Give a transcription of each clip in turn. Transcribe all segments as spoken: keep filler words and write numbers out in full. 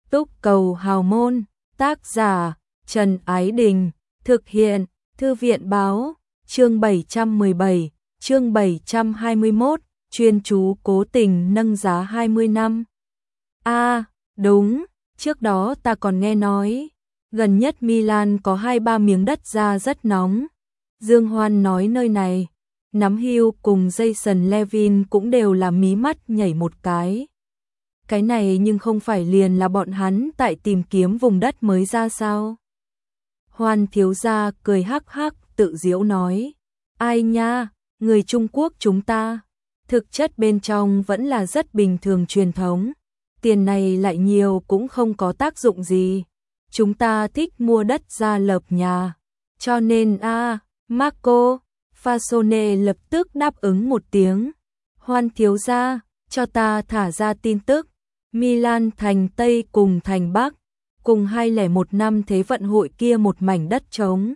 Túc Cầu Hào Môn, tác giả Trần Ái Đình, thực hiện Thư viện Báo, chương bảy trăm mười bảy, chương bảy trăm hai mươi mốt, chuyên chú cố tình nâng giá hai mươi năm. A, à, đúng, trước đó ta còn nghe nói, gần nhất Milan có hai ba miếng đất ra rất nóng. Dương Hoan nói nơi này, Nắm Hưu cùng Jason Levin cũng đều là mí mắt nhảy một cái. Cái này nhưng không phải liền là bọn hắn tại tìm kiếm vùng đất mới ra sao? Hoan thiếu gia cười hắc hắc tự giễu nói, ai nha, người Trung Quốc chúng ta, thực chất bên trong vẫn là rất bình thường truyền thống, tiền này lại nhiều cũng không có tác dụng gì. Chúng ta thích mua đất ra lập nhà, cho nên a, à, Marco Fasone lập tức đáp ứng một tiếng. Hoan thiếu gia, cho ta thả ra tin tức. Milan thành Tây cùng thành Bắc, cùng hai không một năm Thế vận hội kia một mảnh đất trống.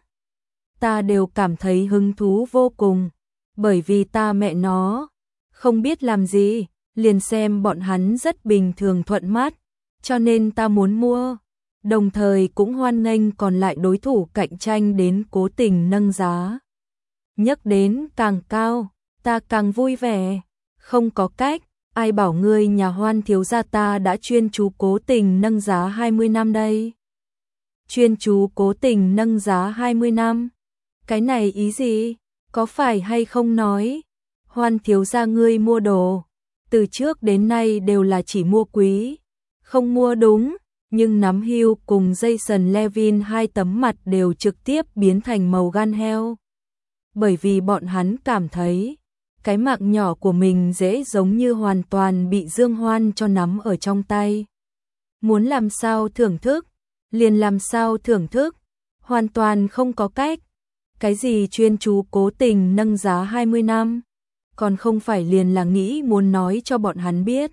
Ta đều cảm thấy hứng thú vô cùng, bởi vì ta mẹ nó, không biết làm gì, liền xem bọn hắn rất bình thường thuận mắt, cho nên ta muốn mua. Đồng thời cũng hoan nghênh còn lại đối thủ cạnh tranh đến cố tình nâng giá. Nhắc đến càng cao, ta càng vui vẻ, không có cách. Ai bảo ngươi nhà Hoan thiếu gia ta đã chuyên chú cố tình nâng giá hai mươi năm đây? Chuyên chú cố tình nâng giá hai mươi năm? Cái này ý gì? Có phải hay không nói? Hoan thiếu gia ngươi mua đồ, từ trước đến nay đều là chỉ mua quý, không mua đúng, nhưng Nắm Hưu cùng Jason Levin hai tấm mặt đều trực tiếp biến thành màu gan heo. Bởi vì bọn hắn cảm thấy cái mạng nhỏ của mình dễ giống như hoàn toàn bị Dương Hoan cho nắm ở trong tay. Muốn làm sao thưởng thức, liền làm sao thưởng thức, hoàn toàn không có cách. Cái gì chuyên chú cố tình nâng giá hai mươi năm, còn không phải liền là nghĩ muốn nói cho bọn hắn biết.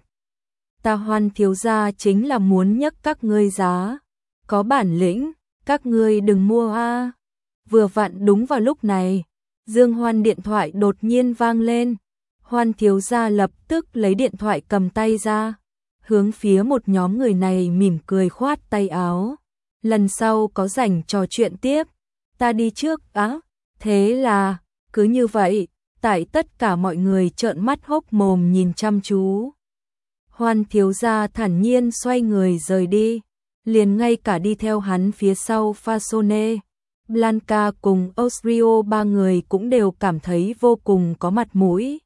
Ta Hoan thiếu gia chính là muốn nhấc các ngươi giá, có bản lĩnh, các ngươi đừng mua a. Vừa vặn đúng vào lúc này, Dương Hoan điện thoại đột nhiên vang lên. Hoan thiếu gia lập tức lấy điện thoại cầm tay ra, hướng phía một nhóm người này mỉm cười khoát tay áo. Lần sau có rảnh trò chuyện tiếp, ta đi trước á. Thế là, cứ như vậy, tại tất cả mọi người trợn mắt hốc mồm nhìn chăm chú. Hoan thiếu gia thản nhiên xoay người rời đi, liền ngay cả đi theo hắn phía sau Fasone, Blanca cùng Osrio ba người cũng đều cảm thấy vô cùng có mặt mũi.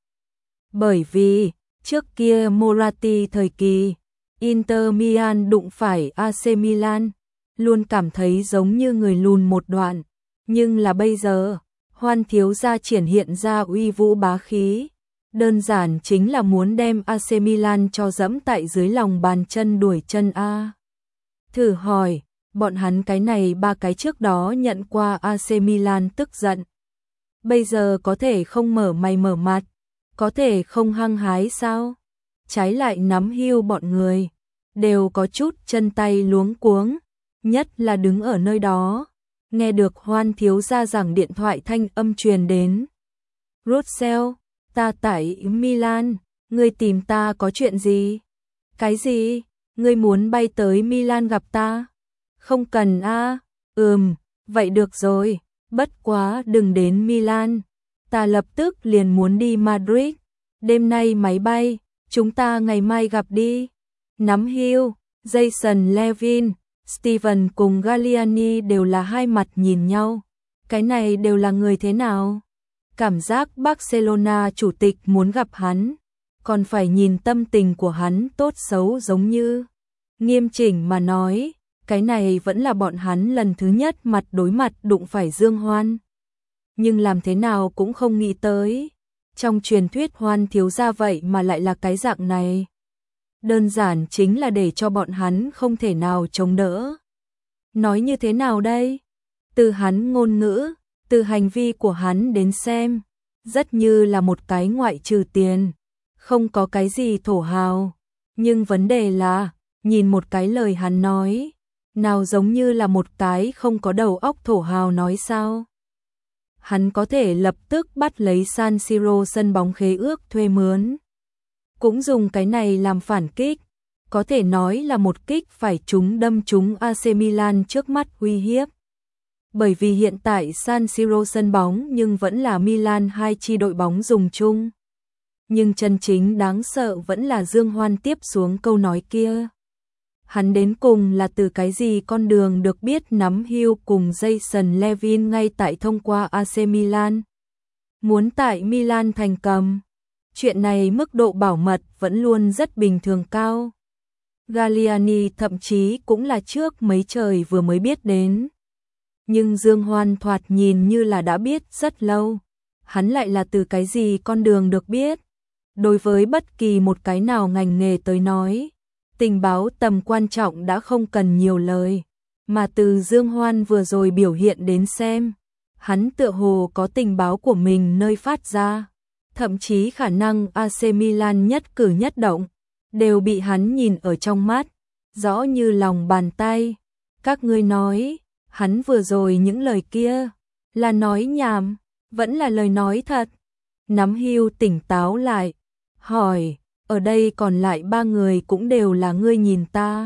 Bởi vì, trước kia Moratti thời kỳ, Inter Milan đụng phải a xê Milan, luôn cảm thấy giống như người lùn một đoạn. Nhưng là bây giờ, Hoan thiếu gia triển hiện ra uy vũ bá khí, đơn giản chính là muốn đem a xê Milan cho dẫm tại dưới lòng bàn chân đuổi chân A. Thử hỏi, bọn hắn cái này ba cái trước đó nhận qua a xê Milan tức giận, bây giờ có thể không mở mày mở mặt, có thể không hăng hái sao? Trái lại Nắm Hưu bọn người, đều có chút chân tay luống cuống, nhất là đứng ở nơi đó, nghe được Hoan thiếu gia giảng điện thoại thanh âm truyền đến. Russell, ta tại Milan, ngươi tìm ta có chuyện gì? Cái gì? Ngươi muốn bay tới Milan gặp ta? Không cần a. À? Ừm, vậy được rồi, bất quá đừng đến Milan. Ta lập tức liền muốn đi Madrid, đêm nay máy bay, chúng ta ngày mai gặp đi. Nắm Hưu, Jason Levin, Steven cùng Galliani đều là hai mặt nhìn nhau. Cái này đều là người thế nào? Cảm giác Barcelona chủ tịch muốn gặp hắn, còn phải nhìn tâm tình của hắn tốt xấu giống như. Nghiêm chỉnh mà nói, cái này vẫn là bọn hắn lần thứ nhất mặt đối mặt đụng phải Dương Hoan. Nhưng làm thế nào cũng không nghĩ tới, trong truyền thuyết Hoan thiếu gia vậy mà lại là cái dạng này. Đơn giản chính là để cho bọn hắn không thể nào chống đỡ. Nói như thế nào đây? Từ hắn ngôn ngữ, từ hành vi của hắn đến xem, rất như là một cái ngoại trừ tiền, không có cái gì thổ hào. Nhưng vấn đề là, nhìn một cái lời hắn nói, nào giống như là một cái không có đầu óc thổ hào nói sao? Hắn có thể lập tức bắt lấy San Siro sân bóng khế ước thuê mướn, cũng dùng cái này làm phản kích, có thể nói là một kích phải trúng đâm trúng a xê Milan trước mắt uy hiếp. Bởi vì hiện tại San Siro sân bóng nhưng vẫn là Milan hai chi đội bóng dùng chung. Nhưng chân chính đáng sợ vẫn là Dương Hoan tiếp xuống câu nói kia. Hắn đến cùng là từ cái gì con đường được biết nắm hưu cùng Jason Levin ngay tại thông qua a xê Milan. Muốn tại Milan thành cầm. Chuyện này mức độ bảo mật vẫn luôn rất bình thường cao. Galliani thậm chí cũng là trước mấy trời vừa mới biết đến. Nhưng Dương Hoan thoạt nhìn như là đã biết rất lâu. Hắn lại là từ cái gì con đường được biết. Đối với bất kỳ một cái nào ngành nghề tới nói, tình báo tầm quan trọng đã không cần nhiều lời. Mà từ Dương Hoan vừa rồi biểu hiện đến xem, hắn tựa hồ có tình báo của mình nơi phát ra. Thậm chí khả năng a xê Milan nhất cử nhất động đều bị hắn nhìn ở trong mắt, rõ như lòng bàn tay. Các ngươi nói, hắn vừa rồi những lời kia là nói nhảm, vẫn là lời nói thật. Nắm hưu tỉnh táo lại, hỏi, ở đây còn lại ba người cũng đều là ngươi nhìn ta.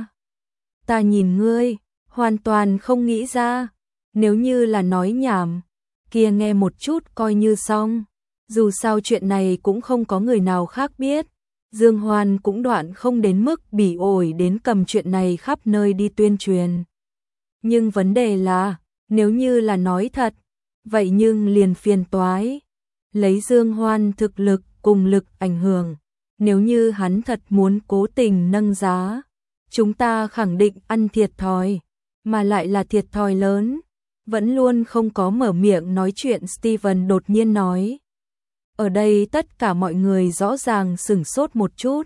Ta nhìn ngươi, hoàn toàn không nghĩ ra, nếu như là nói nhảm, kia nghe một chút coi như xong. Dù sao chuyện này cũng không có người nào khác biết. Dương Hoan cũng đoạn không đến mức bỉ ổi đến cầm chuyện này khắp nơi đi tuyên truyền. Nhưng vấn đề là, nếu như là nói thật, vậy nhưng liền phiền toái. Lấy Dương Hoan thực lực cùng lực ảnh hưởng, nếu như hắn thật muốn cố tình nâng giá, chúng ta khẳng định ăn thiệt thòi, mà lại là thiệt thòi lớn. Vẫn luôn không có mở miệng nói chuyện Steven đột nhiên nói. Ở đây tất cả mọi người rõ ràng sửng sốt một chút.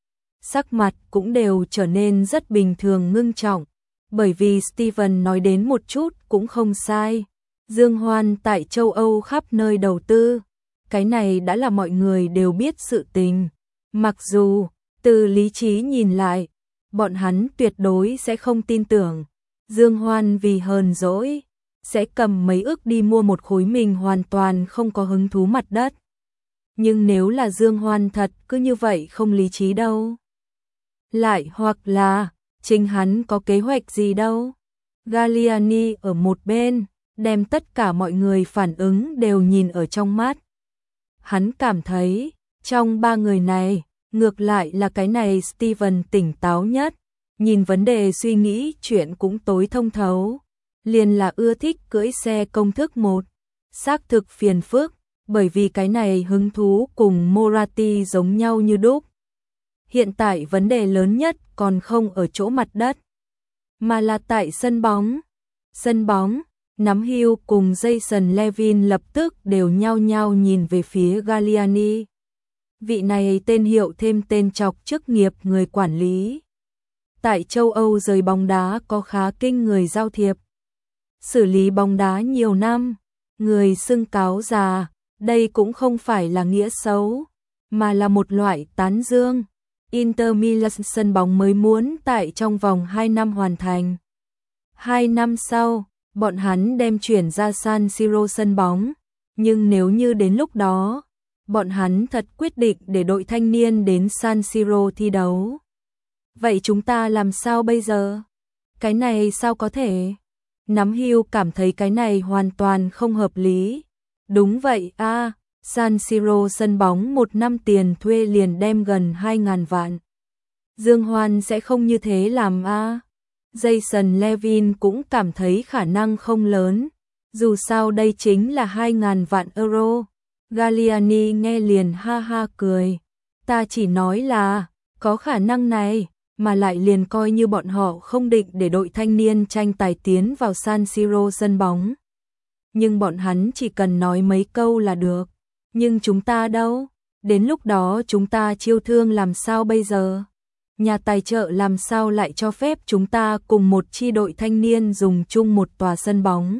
Sắc mặt cũng đều trở nên rất bình thường ngưng trọng, bởi vì Steven nói đến một chút cũng không sai. Dương Hoan tại châu Âu khắp nơi đầu tư, cái này đã là mọi người đều biết sự tình. Mặc dù, từ lý trí nhìn lại, bọn hắn tuyệt đối sẽ không tin tưởng. Dương Hoan vì hờn dỗi, sẽ cầm mấy ức đi mua một khối mình hoàn toàn không có hứng thú mặt đất. Nhưng nếu là Dương Hoan thật cứ như vậy không lý trí đâu. Lại hoặc là, chính hắn có kế hoạch gì đâu. Galliani ở một bên, đem tất cả mọi người phản ứng đều nhìn ở trong mắt. Hắn cảm thấy, trong ba người này, ngược lại là cái này Steven tỉnh táo nhất, nhìn vấn đề suy nghĩ chuyện cũng tối thông thấu. Liền là ưa thích cưỡi xe công thức một, xác thực phiền phức, bởi vì cái này hứng thú cùng Moratti giống nhau như đúc. Hiện tại vấn đề lớn nhất còn không ở chỗ mặt đất, mà là tại sân bóng. Sân bóng, nắm hưu cùng Jason Levin lập tức đều nhao nhao nhìn về phía Galliani. Vị này tên hiệu thêm tên chọc chức nghiệp người quản lý. Tại châu Âu giới bóng đá có khá kinh người giao thiệp. Xử lý bóng đá nhiều năm, người xưng cáo già, đây cũng không phải là nghĩa xấu, mà là một loại tán dương. Inter Milan sân bóng mới muốn tại trong vòng hai năm hoàn thành. Hai năm sau, bọn hắn đem chuyển ra San Siro sân bóng, nhưng nếu như đến lúc đó, bọn hắn thật quyết định để đội thanh niên đến San Siro thi đấu. Vậy chúng ta làm sao bây giờ? Cái này sao có thể? Nắm hưu cảm thấy cái này hoàn toàn không hợp lý. Đúng vậy a, à, San Siro sân bóng một năm tiền thuê liền đem gần hai ngàn vạn. Dương Hoan sẽ không như thế làm a. À. Jason Levin cũng cảm thấy khả năng không lớn. Dù sao đây chính là hai ngàn vạn euro. Galliani nghe liền ha ha cười. Ta chỉ nói là, có khả năng này. Mà lại liền coi như bọn họ không định để đội thanh niên tranh tài tiến vào San Siro sân bóng. Nhưng bọn hắn chỉ cần nói mấy câu là được. Nhưng chúng ta đâu? Đến lúc đó chúng ta chiêu thương làm sao bây giờ? Nhà tài trợ làm sao lại cho phép chúng ta cùng một chi đội thanh niên dùng chung một tòa sân bóng?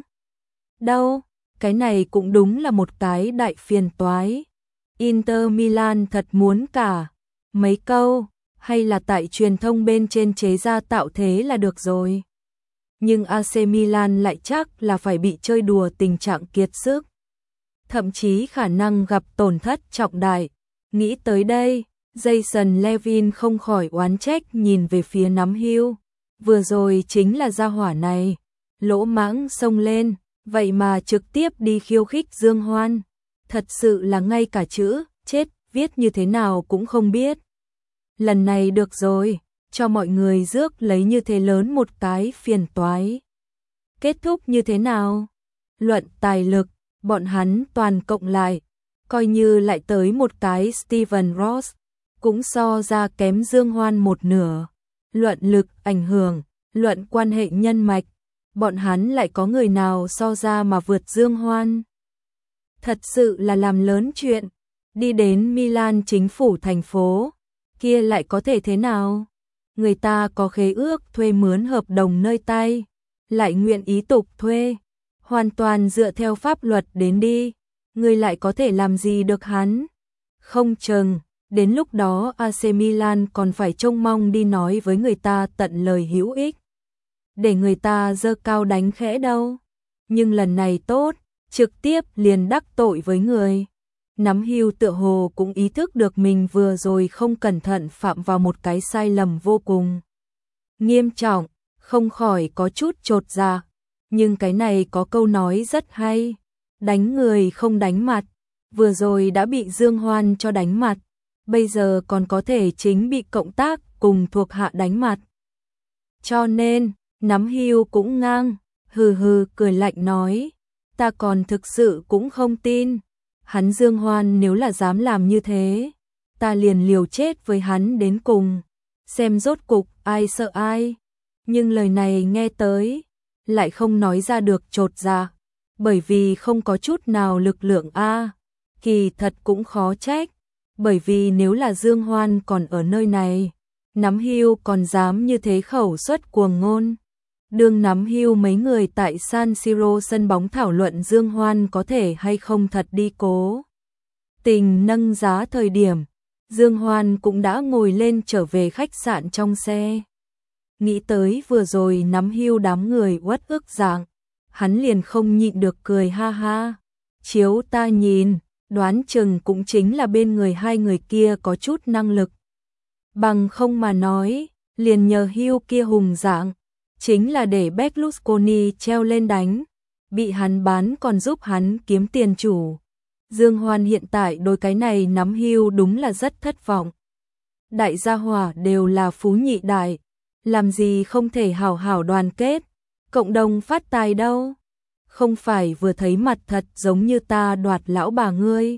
Đâu? Cái này cũng đúng là một cái đại phiền toái. Inter Milan thật muốn cả mấy câu, hay là tại truyền thông bên trên chế ra tạo thế là được rồi. Nhưng a xê Milan lại chắc là phải bị chơi đùa tình trạng kiệt sức. Thậm chí khả năng gặp tổn thất trọng đại. Nghĩ tới đây, Jason Levin không khỏi oán trách nhìn về phía nắm hưu. Vừa rồi chính là gia hỏa này. Lỗ mãng xông lên, vậy mà trực tiếp đi khiêu khích Dương Hoan. Thật sự là ngay cả chữ, chết, viết như thế nào cũng không biết. Lần này được rồi, cho mọi người rước lấy như thế lớn một cái phiền toái. Kết thúc như thế nào? Luận tài lực, bọn hắn toàn cộng lại, coi như lại tới một cái Steven Ross, cũng so ra kém Dương Hoan một nửa. Luận lực ảnh hưởng, luận quan hệ nhân mạch, bọn hắn lại có người nào so ra mà vượt Dương Hoan. Thật sự là làm lớn chuyện, đi đến Milan chính phủ thành phố, kia lại có thể thế nào? Người ta có khế ước thuê mướn hợp đồng nơi tay, lại nguyện ý tục thuê, hoàn toàn dựa theo pháp luật đến đi, người lại có thể làm gì được hắn? Không chừng, đến lúc đó a xê Milan còn phải trông mong đi nói với người ta tận lời hữu ích, để người ta giơ cao đánh khẽ đâu. Nhưng lần này tốt, trực tiếp liền đắc tội với người. Nắm hưu tựa hồ cũng ý thức được mình vừa rồi không cẩn thận phạm vào một cái sai lầm vô cùng nghiêm trọng, không khỏi có chút chột dạ. Nhưng cái này có câu nói rất hay, đánh người không đánh mặt, vừa rồi đã bị Dương Hoan cho đánh mặt, bây giờ còn có thể chính bị cộng tác cùng thuộc hạ đánh mặt. Cho nên, nắm hưu cũng ngang, hừ hừ cười lạnh nói, ta còn thực sự cũng không tin. Hắn Dương Hoan nếu là dám làm như thế, ta liền liều chết với hắn đến cùng, xem rốt cục ai sợ ai. Nhưng lời này nghe tới, lại không nói ra được chột dạ, bởi vì không có chút nào lực lượng a. Kỳ thật cũng khó trách, bởi vì nếu là Dương Hoan còn ở nơi này, nắm hưu còn dám như thế khẩu suất cuồng ngôn. Đương nắm hưu mấy người tại San Siro sân bóng thảo luận Dương Hoan có thể hay không thật đi cố tình nâng giá thời điểm, Dương Hoan cũng đã ngồi lên trở về khách sạn trong xe. Nghĩ tới vừa rồi nắm hưu đám người uất ức dạng, hắn liền không nhịn được cười ha ha. Chiếu ta nhìn, đoán chừng cũng chính là bên người hai người kia có chút năng lực. Bằng không mà nói, liền nhờ hưu kia hùng dạng, chính là để Berlusconi treo lên đánh, bị hắn bán còn giúp hắn kiếm tiền chủ. Dương Hoan hiện tại đôi cái này nắm hưu đúng là rất thất vọng. Đại gia hỏa đều là phú nhị đại, làm gì không thể hảo hảo đoàn kết, cộng đồng phát tài đâu. Không phải vừa thấy mặt thật giống như ta đoạt lão bà ngươi.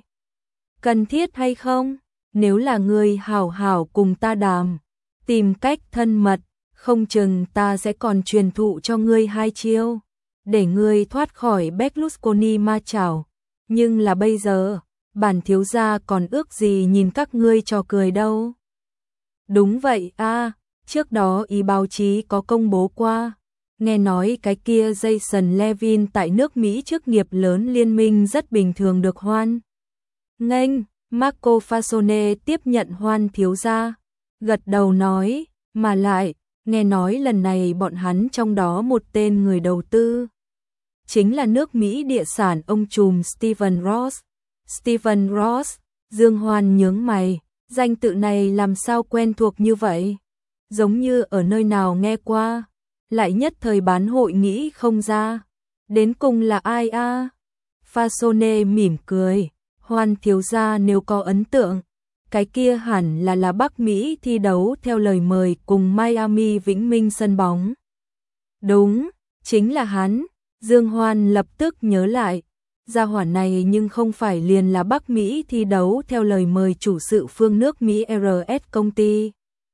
Cần thiết hay không? Nếu là ngươi hảo hảo cùng ta đàm, tìm cách thân mật, không chừng ta sẽ còn truyền thụ cho ngươi hai chiêu, để ngươi thoát khỏi Berlusconi ma chảo. Nhưng là bây giờ, bản thiếu gia còn ước gì nhìn các ngươi trò cười đâu. Đúng vậy a, trước đó ý báo chí có công bố qua, nghe nói cái kia Jason Levin tại nước Mỹ chức nghiệp lớn liên minh rất bình thường được hoan nghênh. Marco Fasone tiếp nhận Hoan thiếu gia, gật đầu nói, mà lại, nghe nói lần này bọn hắn trong đó một tên người đầu tư chính là nước Mỹ địa sản ông trùm Steven Ross. Steven Ross, Dương Hoan nhướng mày, danh tự này làm sao quen thuộc như vậy? Giống như ở nơi nào nghe qua, lại nhất thời bán hội nghĩ không ra. Đến cùng là ai a? Fasone mỉm cười, Hoan thiếu gia nếu có ấn tượng, cái kia hẳn là là Bắc Mỹ thi đấu theo lời mời cùng Miami Vĩnh Minh sân bóng. Đúng, chính là hắn. Dương Hoan lập tức nhớ lại, gia hỏa này nhưng không phải liền là Bắc Mỹ thi đấu theo lời mời chủ sự phương nước Mỹ rờ ét công ty.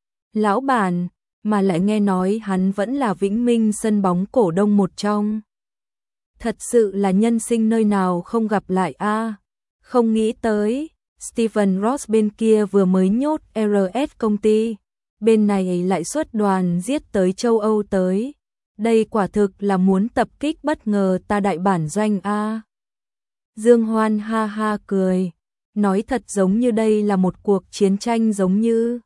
Lão bản, mà lại nghe nói hắn vẫn là Vĩnh Minh sân bóng cổ đông một trong. Thật sự là nhân sinh nơi nào không gặp lại a. Không nghĩ tới, Steven Ross bên kia vừa mới nhốt rờ ét công ty, bên này lại xuất đoàn giết tới châu Âu tới. Đây quả thực là muốn tập kích bất ngờ ta đại bản doanh a. Dương Hoan ha ha cười, nói thật giống như đây là một cuộc chiến tranh giống như.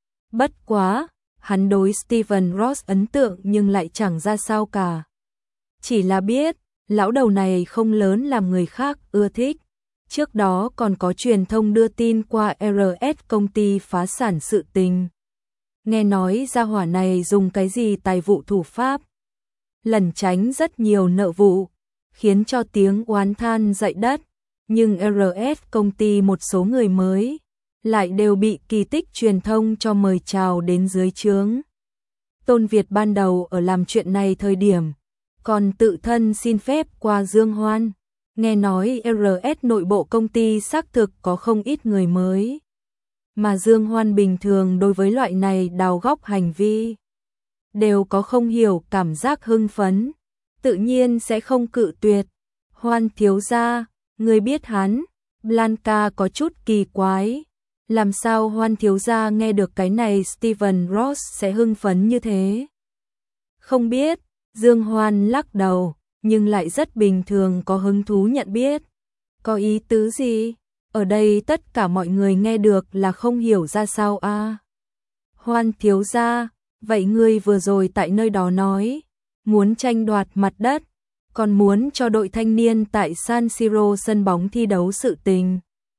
Bất quá, hắn đối Steven Ross ấn tượng nhưng lại chẳng ra sao cả. Chỉ là biết, lão đầu này không lớn làm người khác ưa thích, Trước đó còn có truyền thông đưa tin qua rờ ét công ty phá sản sự tình. Nghe nói gia hỏa này dùng cái gì tài vụ thủ pháp, lẩn tránh rất nhiều nợ vụ, khiến cho tiếng oán than dậy đất. Nhưng rờ ét công ty một số người mới lại đều bị kỳ tích truyền thông cho mời chào đến dưới trướng. Tôn Việt ban đầu ở làm chuyện này thời điểm, còn tự thân xin phép qua Dương Hoan. Nghe nói rờ ét nội bộ công ty xác thực có không ít người mới. Mà Dương Hoan bình thường đối với loại này đào góc hành vi, đều có không hiểu cảm giác hưng phấn, tự nhiên sẽ không cự tuyệt. Hoan thiếu gia, người biết hắn, Blanca có chút kỳ quái. Làm sao Hoan thiếu gia nghe được cái này Steven Ross sẽ hưng phấn như thế? Không biết, Dương Hoan lắc đầu, nhưng lại rất bình thường có hứng thú nhận biết. Có ý tứ gì? Ở đây tất cả mọi người nghe được là không hiểu ra sao a. À? Hoan thiếu gia, vậy ngươi vừa rồi tại nơi đó nói, muốn tranh đoạt mặt đất, còn muốn cho đội thanh niên tại San Siro sân bóng thi đấu sự tình.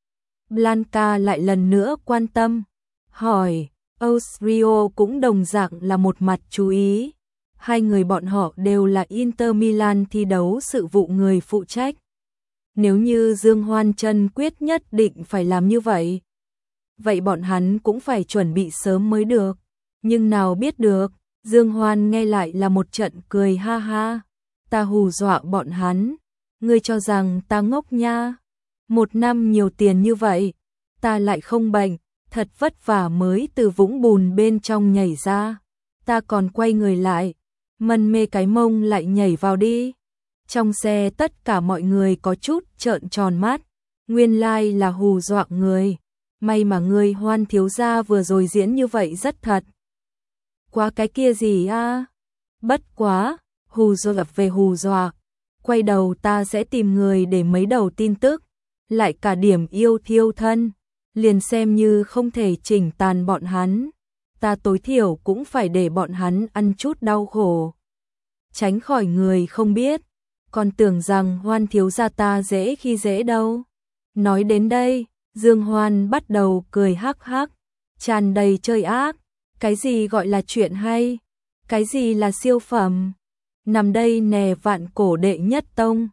Blanca lại lần nữa quan tâm, hỏi, Austrio cũng đồng dạng là một mặt chú ý. Hai người bọn họ đều là Inter Milan thi đấu sự vụ người phụ trách. Nếu như Dương Hoan chân quyết nhất định phải làm như vậy, vậy bọn hắn cũng phải chuẩn bị sớm mới được. Nhưng nào biết được, Dương Hoan nghe lại là một trận cười ha ha. Ta hù dọa bọn hắn, ngươi cho rằng ta ngốc nha. Một năm nhiều tiền như vậy, ta lại không bệnh, thật vất vả mới từ vũng bùn bên trong nhảy ra. Ta còn quay người lại, mân mê cái mông lại nhảy vào đi. Trong xe tất cả mọi người có chút trợn tròn mắt, nguyên lai là hù dọa người. May mà người Hoan thiếu gia vừa rồi diễn như vậy rất thật. Quá cái kia gì a? Bất quá, hù dọa về hù dọa. Quay đầu ta sẽ tìm người để mấy đầu tin tức, lại cả điểm yêu thiêu thân, liền xem như không thể chỉnh tàn bọn hắn. Ta tối thiểu cũng phải để bọn hắn ăn chút đau khổ. Tránh khỏi người không biết, còn tưởng rằng Hoan thiếu gia ta dễ khi dễ đâu. Nói đến đây, Dương Hoan bắt đầu cười hắc hắc, tràn đầy chơi ác. Cái gì gọi là chuyện hay? Cái gì là siêu phẩm? Nằm đây nè vạn cổ đệ nhất tông,